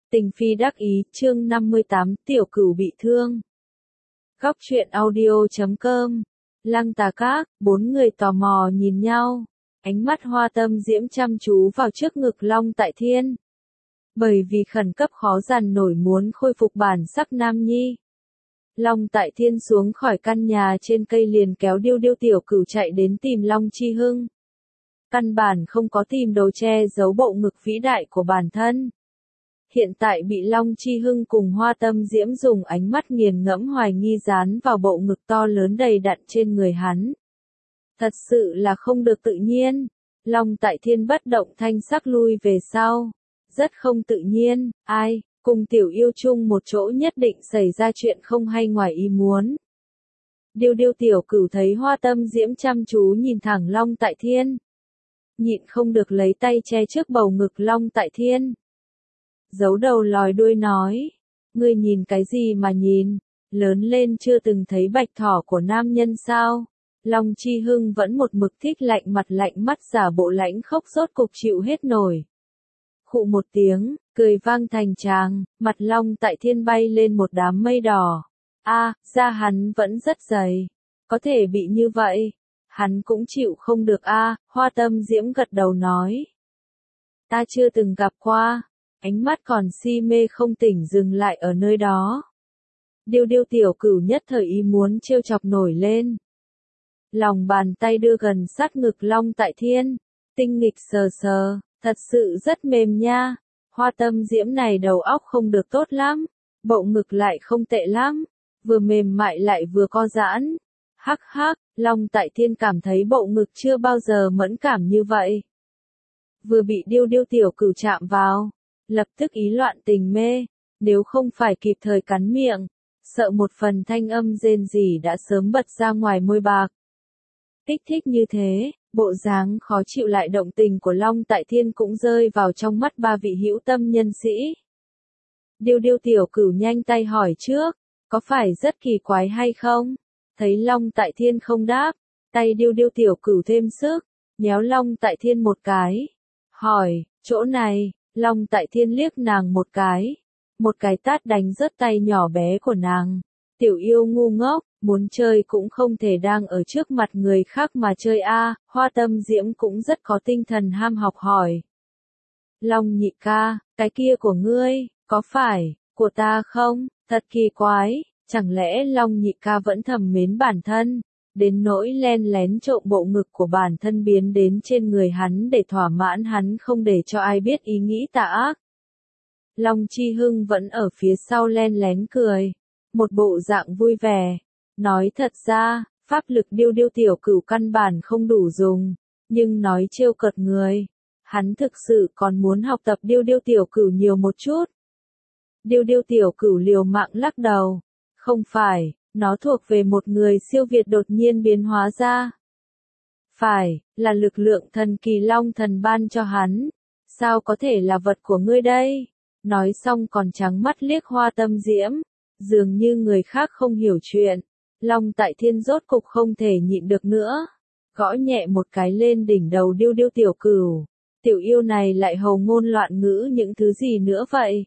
Tình phi đắc ý, chương 58, tiểu cửu bị thương. Góc truyện audio.com. Lăng Tà Các, bốn người tò mò nhìn nhau. Ánh mắt Hoa Tâm Diễm chăm chú vào trước ngực Long Tại Thiên. Bởi vì khẩn cấp khó dằn nổi muốn khôi phục bản sắc nam nhi. Long Tại Thiên xuống khỏi căn nhà trên cây liền kéo Điêu Điêu tiểu cửu chạy đến tìm Long Chi Hưng. Căn bản không có tìm đồ che giấu bộ ngực vĩ đại của bản thân. Hiện tại bị Long Chi Hưng cùng Hoa Tâm Diễm dùng ánh mắt nghiền ngẫm hoài nghi dán vào bộ ngực to lớn đầy đặn trên người hắn. Thật sự là không được tự nhiên. Long Tại Thiên bất động thanh sắc lui về sau. Rất không tự nhiên, ai, cùng tiểu yêu chung một chỗ nhất định xảy ra chuyện không hay ngoài ý muốn. Điêu Điêu tiểu cửu thấy Hoa Tâm Diễm chăm chú nhìn thẳng Long Tại Thiên. Nhịn không được lấy tay che trước bầu ngực Long Tại Thiên. Giấu đầu lòi đuôi nói, ngươi nhìn cái gì mà nhìn, lớn lên chưa từng thấy bạch thỏ của nam nhân sao? Long Chi Hưng vẫn một mực thích lạnh mặt lạnh mắt giả bộ lãnh khốc rốt cục chịu hết nổi. Khụ một tiếng, cười vang thành tràng, mặt Long Tại Thiên bay lên một đám mây đỏ. Da hắn vẫn rất dày, có thể bị như vậy, hắn cũng chịu không được Hoa Tâm Diễm gật đầu nói. Ta chưa từng gặp qua. Ánh mắt còn si mê không tỉnh dừng lại ở nơi đó. Điêu Điêu tiểu cửu nhất thời ý muốn trêu chọc nổi lên. Lòng bàn tay đưa gần sát ngực Long Tại Thiên, tinh nghịch sờ sờ, thật sự rất mềm nha. Hoa Tâm Diễm này đầu óc không được tốt lắm, bộ ngực lại không tệ lắm, vừa mềm mại lại vừa co giãn. Hắc hắc, Long Tại Thiên cảm thấy bộ ngực chưa bao giờ mẫn cảm như vậy. Vừa bị Điêu Điêu tiểu cửu chạm vào, lập tức ý loạn tình mê, nếu không phải kịp thời cắn miệng, sợ một phần thanh âm rên rỉ đã sớm bật ra ngoài môi bạc. Kích thích như thế, bộ dáng khó chịu lại động tình của Long Tại Thiên cũng rơi vào trong mắt ba vị hữu tâm nhân sĩ. Điêu Điêu tiểu cửu nhanh tay hỏi trước, có phải rất kỳ quái hay không? Thấy Long Tại Thiên không đáp, tay Điêu Điêu tiểu cửu thêm sức, nhéo Long Tại Thiên một cái. Hỏi, chỗ này. Long Tại Thiên liếc nàng một cái tát đánh rớt tay nhỏ bé của nàng. Tiểu yêu ngu ngốc, muốn chơi cũng không thể đang ở trước mặt người khác mà chơi Hoa Tâm Diễm cũng rất có tinh thần ham học hỏi. Long nhị ca, cái kia của ngươi, có phải, của ta không? Thật kỳ quái, chẳng lẽ Long nhị ca vẫn thầm mến bản thân? Đến nỗi len lén trộm bộ ngực của bản thân biến đến trên người hắn để thỏa mãn hắn không để cho ai biết ý nghĩ tà ác. Long Chi Hưng vẫn ở phía sau len lén cười, một bộ dạng vui vẻ, nói thật ra, pháp lực Điêu Điêu tiểu cửu căn bản không đủ dùng, nhưng nói trêu cợt người, hắn thực sự còn muốn học tập Điêu Điêu tiểu cửu nhiều một chút. Điêu Điêu tiểu cửu liều mạng lắc đầu, không phải. Nó thuộc về một người siêu việt đột nhiên biến hóa ra. Phải, là lực lượng thần kỳ Long thần ban cho hắn. Sao có thể là vật của ngươi đây? Nói xong còn trắng mắt liếc Hoa Tâm Diễm. Dường như người khác không hiểu chuyện. Long Tại Thiên rốt cục không thể nhịn được nữa. Gõ nhẹ một cái lên đỉnh đầu Điêu Điêu tiểu cửu. Tiểu yêu này lại hầu ngôn loạn ngữ những thứ gì nữa vậy?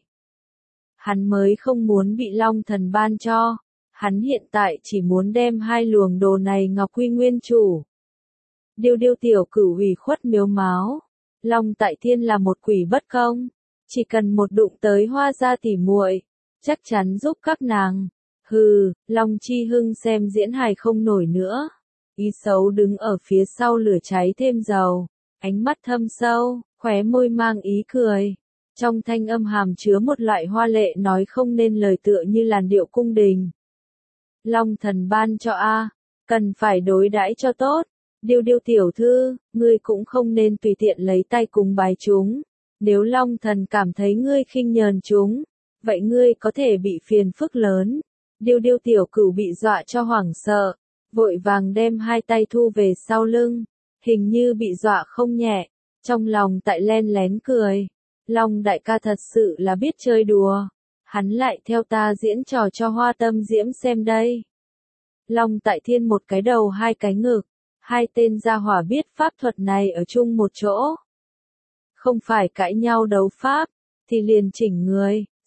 Hắn mới không muốn bị Long thần ban cho. Hắn hiện tại chỉ muốn đem hai luồng đồ này ngọc quy nguyên chủ. Điêu Điêu tiểu cửu ủy khuất miếu máu. Long Tại Thiên là một quỷ bất công. Chỉ cần một đụng tới Hoa gia tỉ muội, chắc chắn giúp các nàng. Hừ, Long Chi Hưng xem diễn hài không nổi nữa. Ý xấu đứng ở phía sau lửa cháy thêm dầu. Ánh mắt thâm sâu, khóe môi mang ý cười. Trong thanh âm hàm chứa một loại hoa lệ nói không nên lời tựa như làn điệu cung đình. Long thần ban cho cần phải đối đãi cho tốt. Điêu Điêu tiểu thư, ngươi cũng không nên tùy tiện lấy tay cùng bài chúng. Nếu Long thần cảm thấy ngươi khinh nhờn chúng, vậy ngươi có thể bị phiền phức lớn. Điêu Điêu tiểu cửu bị dọa cho hoảng sợ, vội vàng đem hai tay thu về sau lưng, hình như bị dọa không nhẹ, trong lòng tại len lén cười. Long đại ca thật sự là biết chơi đùa. Hắn lại theo ta diễn trò cho Hoa Tâm Diễm xem đây. Long Tại Thiên một cái đầu hai cái ngực, hai tên gia hỏa biết pháp thuật này ở chung một chỗ. Không phải cãi nhau đấu pháp, thì liền chỉnh người,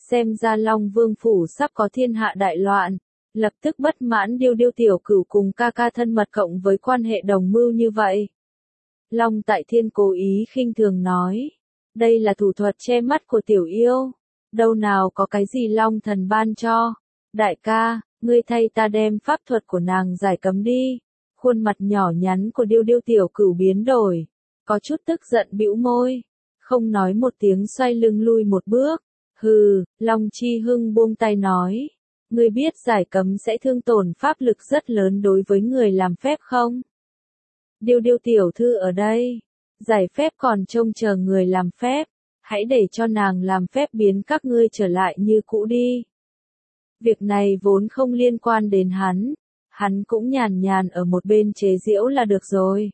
Xem ra Long Vương phủ sắp có thiên hạ đại loạn. Lập tức bất mãn Điêu Điêu tiểu cửu cùng ca ca thân mật cộng với quan hệ đồng mưu như vậy. Long Tại Thiên cố ý khinh thường nói. Đây là thủ thuật che mắt của tiểu yêu. Đâu nào có cái gì Long thần ban cho. Đại ca, ngươi thay ta đem pháp thuật của nàng giải cấm đi. Khuôn mặt nhỏ nhắn của Điêu Điêu tiểu cửu biến đổi. Có chút tức giận bĩu môi. Không nói một tiếng xoay lưng lui một bước. Hừ, Long Chi Hưng buông tay nói. Ngươi biết giải cấm sẽ thương tổn pháp lực rất lớn đối với người làm phép không? Điêu Điêu tiểu thư ở đây. Giải phép còn trông chờ người làm phép. Hãy để cho nàng làm phép biến các ngươi trở lại như cũ đi. Việc này vốn không liên quan đến hắn. Hắn cũng nhàn nhàn ở một bên chế giễu là được rồi.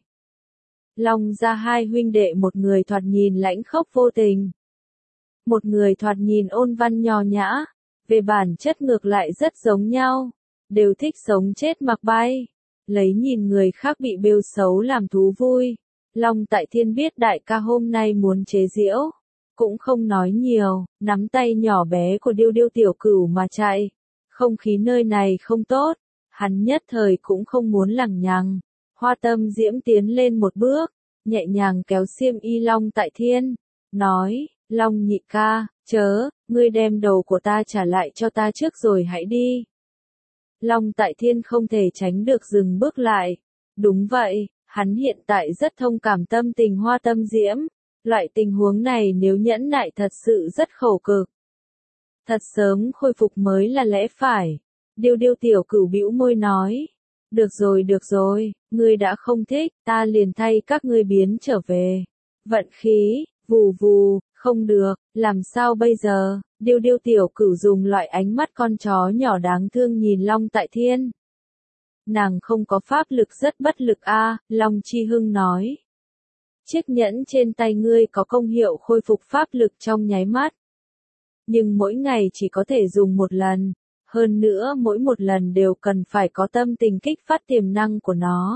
Long gia hai huynh đệ, một người thoạt nhìn lãnh khốc vô tình. Một người thoạt nhìn ôn văn nho nhã. Về bản chất ngược lại rất giống nhau. Đều thích sống chết mặc bay. Lấy nhìn người khác bị bêu xấu làm thú vui. Long Tại Thiên biết đại ca hôm nay muốn chế giễu. Cũng không nói nhiều, nắm tay nhỏ bé của Điêu Điêu tiểu cửu mà chạy. Không khí nơi này không tốt. Hắn nhất thời cũng không muốn lằng nhằng. Hoa Tâm Diễm tiến lên một bước. Nhẹ nhàng kéo xiêm y Long Tại Thiên. Nói, Long nhị ca, chớ, ngươi đem đầu của ta trả lại cho ta trước rồi hãy đi. Long Tại Thiên không thể tránh được dừng bước lại. Đúng vậy, hắn hiện tại rất thông cảm tâm tình Hoa Tâm Diễm. Loại tình huống này nếu nhẫn nại thật sự rất khổ cực. Thật sớm khôi phục mới là lẽ phải. Điêu Điêu tiểu cửu bĩu môi nói. Được rồi, ngươi đã không thích, ta liền thay các ngươi biến trở về. Vận khí, vù vù, không được, làm sao bây giờ? Điêu Điêu tiểu cửu dùng loại ánh mắt con chó nhỏ đáng thương nhìn Long Tại Thiên. Nàng không có pháp lực rất bất lực a, Long Chi Hưng nói. Chiếc nhẫn trên tay ngươi có công hiệu khôi phục pháp lực trong nháy mắt. Nhưng mỗi ngày chỉ có thể dùng một lần. Hơn nữa mỗi một lần đều cần phải có tâm tình kích phát tiềm năng của nó.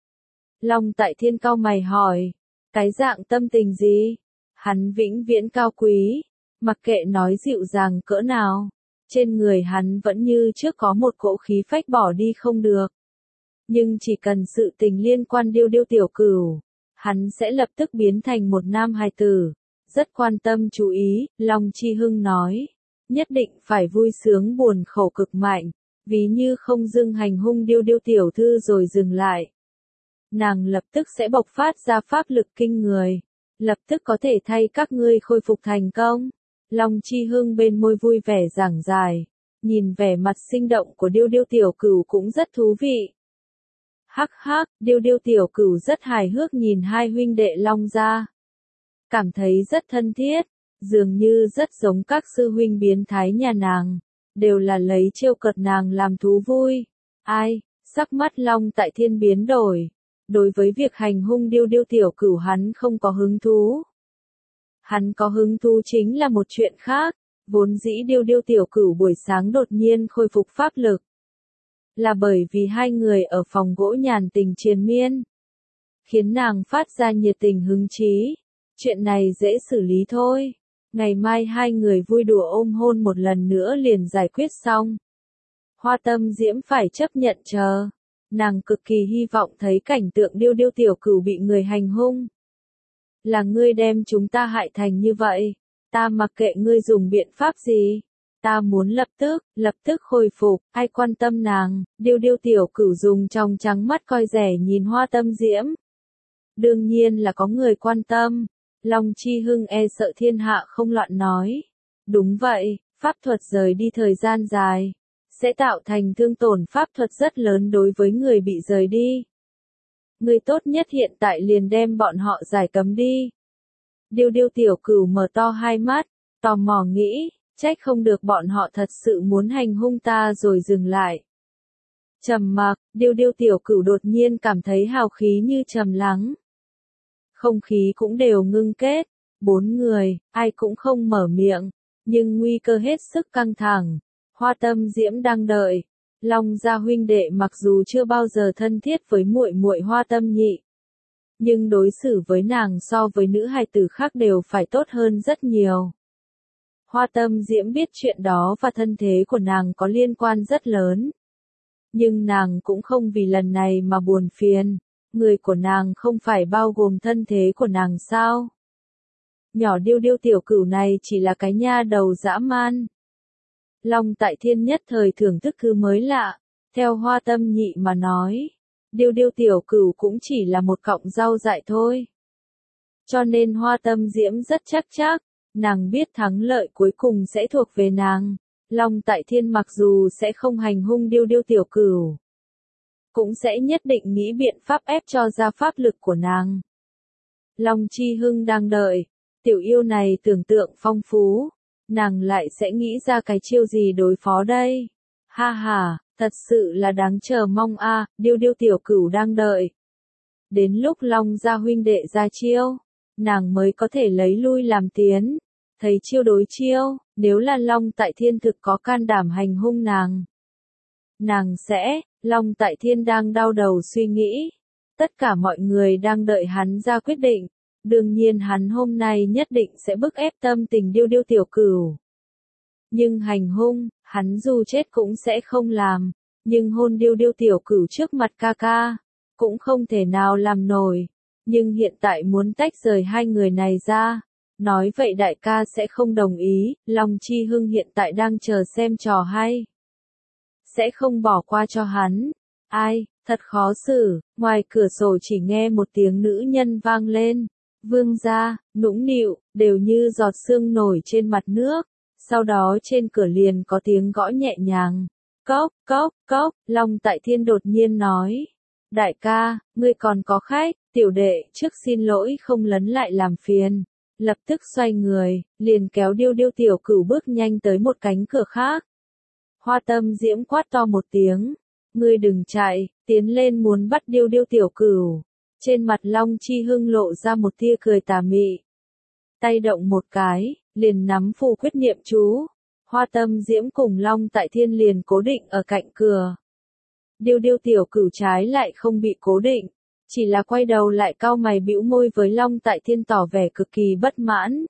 Long Tại Thiên cau mày hỏi. Cái dạng tâm tình gì? Hắn vĩnh viễn cao quý. Mặc kệ nói dịu dàng cỡ nào. Trên người hắn vẫn như trước có một cỗ khí phách bỏ đi không được. Nhưng chỉ cần sự tình liên quan Điêu Điêu tiểu cửu. Hắn sẽ lập tức biến thành một nam hài tử. Rất quan tâm chú ý, Long Chi Hưng nói. Nhất định phải vui sướng buồn khổ cực mạnh. Ví như không dưng hành hung Điêu Điêu tiểu thư rồi dừng lại. Nàng lập tức sẽ bộc phát ra pháp lực kinh người. Lập tức có thể thay các ngươi khôi phục thành công. Long Chi Hưng bên môi vui vẻ giảng giải. Nhìn vẻ mặt sinh động của Điêu Điêu tiểu cửu cũng rất thú vị. Hắc hắc, Điêu Điêu tiểu cửu rất hài hước nhìn hai huynh đệ Long gia. Cảm thấy rất thân thiết, dường như rất giống các sư huynh biến thái nhà nàng, đều là lấy trêu cợt nàng làm thú vui. Ai, sắc mắt Long Tại Thiên biến đổi, đối với việc hành hung Điêu Điêu tiểu cửu hắn không có hứng thú. Hắn có hứng thú chính là một chuyện khác, vốn dĩ Điêu Điêu tiểu cửu buổi sáng đột nhiên khôi phục pháp lực. Là bởi vì hai người ở phòng gỗ nhàn tình triền miên. Khiến nàng phát ra nhiệt tình hứng chí. Chuyện này dễ xử lý thôi. Ngày mai hai người vui đùa ôm hôn một lần nữa liền giải quyết xong. Hoa Tâm Diễm phải chấp nhận chờ. Nàng cực kỳ hy vọng thấy cảnh tượng Điêu Điêu tiểu cửu bị người hành hung. Là ngươi đem chúng ta hại thành như vậy. Ta mặc kệ ngươi dùng biện pháp gì. Ta muốn lập tức khôi phục, ai quan tâm nàng. Điêu Điêu tiểu cửu dùng trong trắng mắt coi rẻ nhìn Hoa Tâm Diễm. Đương nhiên là có người quan tâm. Long Chi Hưng e sợ thiên hạ không loạn nói. Đúng vậy, pháp thuật rời đi thời gian dài. Sẽ tạo thành thương tổn pháp thuật rất lớn đối với người bị rời đi. Người tốt nhất hiện tại liền đem bọn họ giải cấm đi. Điêu Điêu tiểu cửu mở to hai mắt, tò mò nghĩ, trách không được bọn họ thật sự muốn hành hung ta rồi dừng lại. Trầm mặc, Điêu Điêu tiểu cửu đột nhiên cảm thấy hào khí như trầm lắng. Không khí cũng đều ngưng kết, bốn người, ai cũng không mở miệng, nhưng nguy cơ hết sức căng thẳng. Hoa Tâm Diễm đang đợi. Long gia huynh đệ mặc dù chưa bao giờ thân thiết với muội muội Hoa Tâm Nhị, nhưng đối xử với nàng so với nữ hài tử khác đều phải tốt hơn rất nhiều. Hoa Tâm Diễm biết chuyện đó và thân thế của nàng có liên quan rất lớn. Nhưng nàng cũng không vì lần này mà buồn phiền, người của nàng không phải bao gồm thân thế của nàng sao? Nhỏ điêu điêu tiểu cửu này chỉ là cái nha đầu dã man. Long Tại Thiên nhất thời thưởng thức thứ mới lạ, theo Hoa Tâm Nhị mà nói, điêu điêu tiểu cửu cũng chỉ là một cọng rau dại thôi. Cho nên Hoa Tâm Diễm rất chắc, nàng biết thắng lợi cuối cùng sẽ thuộc về nàng. Long Tại Thiên mặc dù sẽ không hành hung điêu điêu tiểu cửu, cũng sẽ nhất định nghĩ biện pháp ép cho ra pháp lực của nàng. Long Chi Hưng đang đợi, tiểu yêu này tưởng tượng phong phú, nàng lại sẽ nghĩ ra cái chiêu gì đối phó đây. Ha ha, thật sự là đáng chờ mong a, điêu điêu tiểu cửu đang đợi. Đến lúc Long gia huynh đệ ra chiêu, nàng mới có thể lấy lui làm tiến. Thấy chiêu đối chiêu, nếu là Long Tại Thiên thực có can đảm hành hung nàng sẽ, Long Tại Thiên đang đau đầu suy nghĩ. Tất cả mọi người đang đợi hắn ra quyết định. Đương nhiên hắn hôm nay nhất định sẽ bức ép tâm tình điêu điêu tiểu cửu. Nhưng hành hung, hắn dù chết cũng sẽ không làm. Nhưng hôn điêu điêu tiểu cửu trước mặt ca ca, cũng không thể nào làm nổi. Nhưng hiện tại muốn tách rời hai người này ra. Nói vậy đại ca sẽ không đồng ý, Long Chi Hưng hiện tại đang chờ xem trò hay. Sẽ không bỏ qua cho hắn. Ai, thật khó xử, ngoài cửa sổ chỉ nghe một tiếng nữ nhân vang lên. Vương gia, nũng nịu, đều như giọt sương nổi trên mặt nước. Sau đó trên cửa liền có tiếng gõ nhẹ nhàng. Cốc, cốc, cốc, Long Tại Thiên đột nhiên nói. Đại ca, ngươi còn có khách, tiểu đệ, trước xin lỗi không lấn lại làm phiền. Lập tức xoay người, liền kéo điêu điêu tiểu cửu bước nhanh tới một cánh cửa khác. Hoa Tâm Diễm quát to một tiếng. Ngươi đừng chạy, tiến lên muốn bắt điêu điêu tiểu cửu. Trên mặt Long Chi Hưng lộ ra một tia cười tà mị. Tay động một cái, liền nắm phù quyết niệm chú. Hoa Tâm Diễm cùng Long Tại Thiên liền cố định ở cạnh cửa. Điêu điêu tiểu cửu trái lại không bị cố định. Chỉ là quay đầu lại cau mày bĩu môi với Long Tại Thiên tỏ vẻ cực kỳ bất mãn.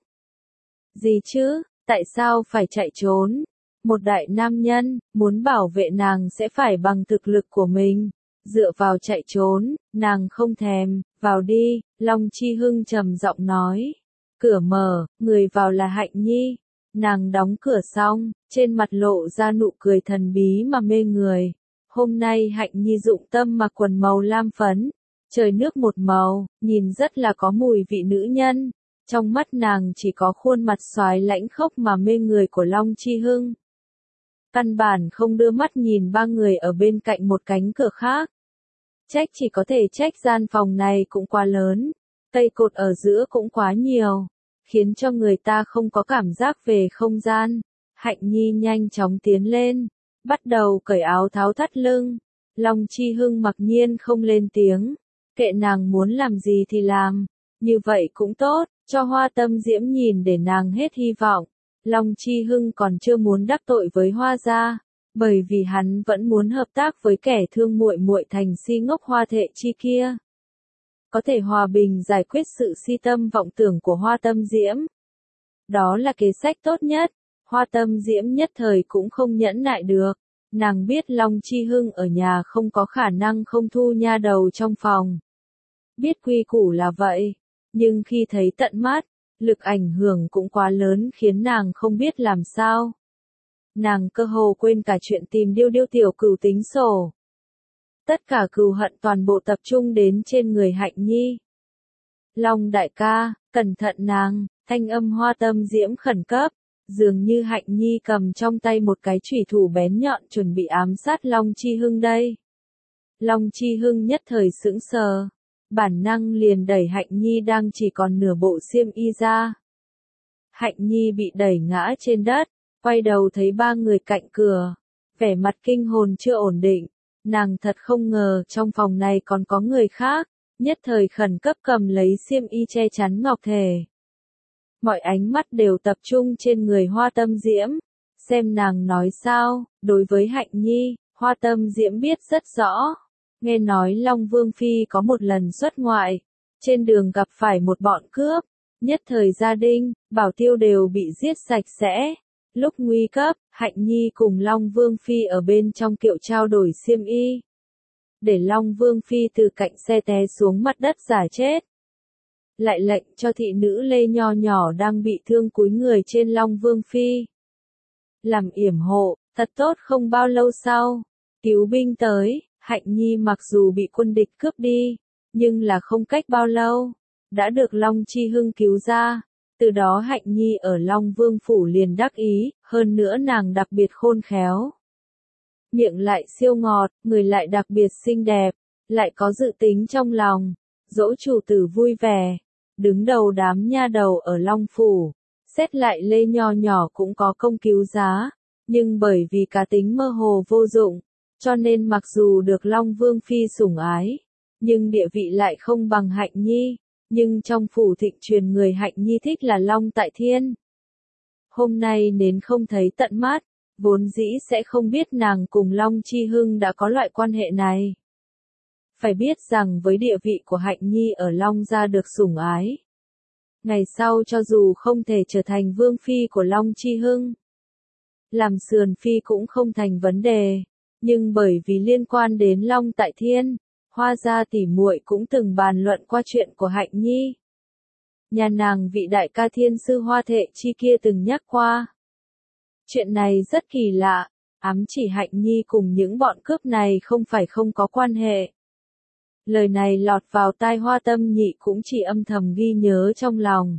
Gì chứ, tại sao phải chạy trốn? Một đại nam nhân, muốn bảo vệ nàng sẽ phải bằng thực lực của mình. Dựa vào chạy trốn, nàng không thèm, vào đi, Long Chi Hưng trầm giọng nói. Cửa mở, người vào là Hạnh Nhi. Nàng đóng cửa xong, trên mặt lộ ra nụ cười thần bí mà mê người. Hôm nay Hạnh Nhi dụng tâm mặc quần màu lam phấn. Trời nước một màu, nhìn rất là có mùi vị nữ nhân. Trong mắt nàng chỉ có khuôn mặt xoái lãnh khốc mà mê người của Long Chi Hưng. Căn bản không đưa mắt nhìn ba người ở bên cạnh một cánh cửa khác. Trách chỉ có thể trách gian phòng này cũng quá lớn. Cây cột ở giữa cũng quá nhiều. Khiến cho người ta không có cảm giác về không gian. Hạnh Nhi nhanh chóng tiến lên. Bắt đầu cởi áo tháo thắt lưng. Long Chi Hưng mặc nhiên không lên tiếng. Kệ nàng muốn làm gì thì làm. Như vậy cũng tốt, cho Hoa Tâm Diễm nhìn để nàng hết hy vọng. Long Chi Hưng còn chưa muốn đắc tội với Hoa gia, bởi vì hắn vẫn muốn hợp tác với kẻ thương muội muội thành si ngốc Hoa Thệ Chi kia. Có thể hòa bình giải quyết sự si tâm vọng tưởng của Hoa Tâm Diễm. Đó là kế sách tốt nhất. Hoa Tâm Diễm nhất thời cũng không nhẫn nại được. Nàng biết Long Chi Hưng ở nhà không có khả năng không thu nha đầu trong phòng. Biết quy củ là vậy, nhưng khi thấy tận mắt, lực ảnh hưởng cũng quá lớn khiến nàng không biết làm sao. Nàng cơ hồ quên cả chuyện tìm điêu điêu tiểu cửu tính sổ. Tất cả cừu hận toàn bộ tập trung đến trên người Hạnh Nhi. Long đại ca, cẩn thận nàng, thanh âm Hoa Tâm Diễm khẩn cấp. Dường như Hạnh Nhi cầm trong tay một cái chủy thủ bén nhọn chuẩn bị ám sát Long Chi Hưng đây. Long Chi Hưng nhất thời sững sờ. Bản năng liền đẩy Hạnh Nhi đang chỉ còn nửa bộ xiêm y ra. Hạnh Nhi bị đẩy ngã trên đất, quay đầu thấy ba người cạnh cửa. Vẻ mặt kinh hồn chưa ổn định. Nàng thật không ngờ trong phòng này còn có người khác. Nhất thời khẩn cấp cầm lấy xiêm y che chắn ngọc thể. Mọi ánh mắt đều tập trung trên người Hoa Tâm Diễm. Xem nàng nói sao, đối với Hạnh Nhi, Hoa Tâm Diễm biết rất rõ. Nghe nói Long Vương Phi có một lần xuất ngoại. Trên đường gặp phải một bọn cướp. Nhất thời gia đình, bảo tiêu đều bị giết sạch sẽ. Lúc nguy cấp, Hạnh Nhi cùng Long Vương Phi ở bên trong kiệu trao đổi xiêm y. Để Long Vương Phi từ cạnh xe té xuống mặt đất giả chết. Lại lệnh cho thị nữ Lê Nho nhỏ đang bị thương cúi người trên Long Vương Phi. Làm yểm hộ, thật tốt. Không bao lâu sau, cứu binh tới, Hạnh Nhi mặc dù bị quân địch cướp đi, nhưng là không cách bao lâu, đã được Long Chi Hưng cứu ra. Từ đó Hạnh Nhi ở Long Vương Phủ liền đắc ý, hơn nữa nàng đặc biệt khôn khéo. Miệng lại siêu ngọt, người lại đặc biệt xinh đẹp, lại có dự tính trong lòng, dỗ chủ tử vui vẻ. Đứng đầu đám nha đầu ở Long Phủ, xét lại Lê Nho nhỏ cũng có công cứu giá, nhưng bởi vì cá tính mơ hồ vô dụng, cho nên mặc dù được Long Vương Phi sủng ái, nhưng địa vị lại không bằng Hạnh Nhi. Nhưng trong phủ thịnh truyền người Hạnh Nhi thích là Long Tại Thiên. Hôm nay nên không thấy tận mắt, vốn dĩ sẽ không biết nàng cùng Long Chi Hưng đã có loại quan hệ này. Phải biết rằng với địa vị của Hạnh Nhi ở Long gia được sủng ái, ngày sau cho dù không thể trở thành vương phi của Long Chi Hưng, làm sườn phi cũng không thành vấn đề, nhưng bởi vì liên quan đến Long Tại Thiên, Hoa gia tỉ muội cũng từng bàn luận qua chuyện của Hạnh Nhi. Nhà nàng vị đại ca thiên sư Hoa Thệ Chi kia từng nhắc qua. Chuyện này rất kỳ lạ, ám chỉ Hạnh Nhi cùng những bọn cướp này không phải không có quan hệ. Lời này lọt vào tai Hoa Tâm Nhị cũng chỉ âm thầm ghi nhớ trong lòng.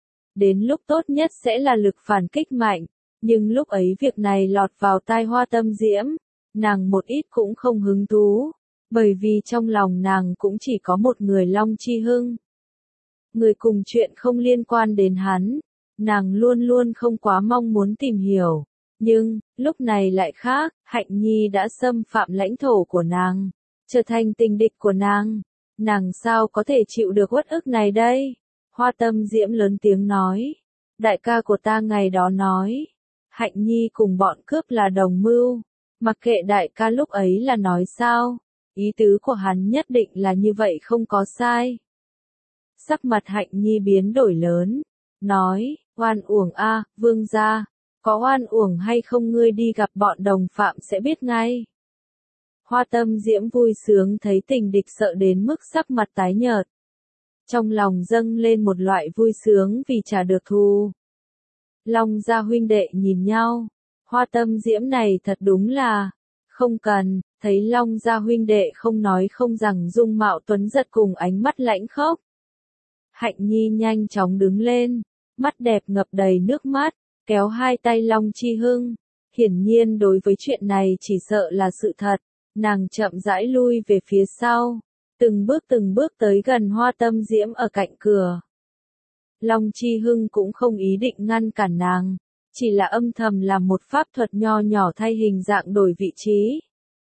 Đến lúc tốt nhất sẽ là lực phản kích mạnh, nhưng lúc ấy việc này lọt vào tai Hoa Tâm Diễm, nàng một ít cũng không hứng thú, bởi vì trong lòng nàng cũng chỉ có một người Long Chi Hưng. Người cùng chuyện không liên quan đến hắn, nàng luôn luôn không quá mong muốn tìm hiểu, nhưng, lúc này lại khác, Hạnh Nhi đã xâm phạm lãnh thổ của nàng, trở thành tình địch của nàng sao có thể chịu được uất ức này đây? Hoa Tâm Diễm lớn tiếng nói, đại ca của ta ngày đó nói, Hạnh Nhi cùng bọn cướp là đồng mưu, mặc kệ đại ca lúc ấy là nói sao, ý tứ của hắn nhất định là như vậy không có sai. Sắc mặt Hạnh Nhi biến đổi lớn, nói, oan uổng a, vương gia, có oan uổng hay không ngươi đi gặp bọn đồng phạm sẽ biết ngay. Hoa Tâm Diễm vui sướng thấy tình địch sợ đến mức sắc mặt tái nhợt. Trong lòng dâng lên một loại vui sướng vì trả được thù. Long gia huynh đệ nhìn nhau, Hoa Tâm Diễm này thật đúng là, không cần, thấy Long gia huynh đệ không nói không rằng dung mạo tuấn giật cùng ánh mắt lãnh khốc. Hạnh Nhi nhanh chóng đứng lên, mắt đẹp ngập đầy nước mắt, kéo hai tay Long Chi Hưng. Hiển nhiên đối với chuyện này chỉ sợ là sự thật, nàng chậm rãi lui về phía sau, từng bước tới gần Hoa Tâm Diễm ở cạnh cửa. Long Chi Hưng cũng không ý định ngăn cản nàng, chỉ là âm thầm làm một pháp thuật nho nhỏ thay hình dạng đổi vị trí.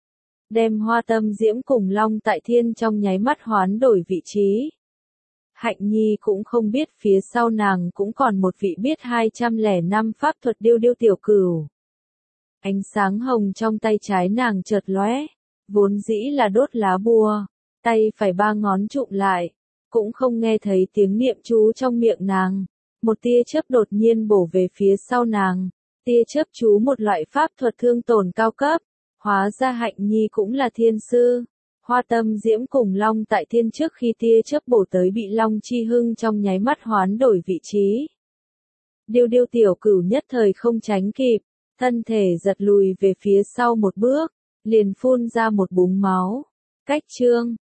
Đem Hoa Tâm Diễm cùng Long Tại Thiên trong nháy mắt hoán đổi vị trí. Hạnh Nhi cũng không biết phía sau nàng cũng còn một vị biết 205 pháp thuật điêu điêu tiểu cửu. Ánh sáng hồng trong tay trái nàng chợt lóe, vốn dĩ là đốt lá bùa, tay phải ba ngón trụm lại, cũng không nghe thấy tiếng niệm chú trong miệng nàng. Một tia chớp đột nhiên bổ về phía sau nàng, tia chớp chú một loại pháp thuật thương tổn cao cấp, hóa ra Hạnh Nhi cũng là thiên sư. Hoa Tâm Diễm cùng Long Tại Thiên trước khi tia chớp bổ tới bị Long Chi Hưng trong nháy mắt hoán đổi vị trí. Điêu điêu tiểu cửu nhất thời không tránh kịp, thân thể giật lùi về phía sau một bước, liền phun ra một búng máu. Cách chương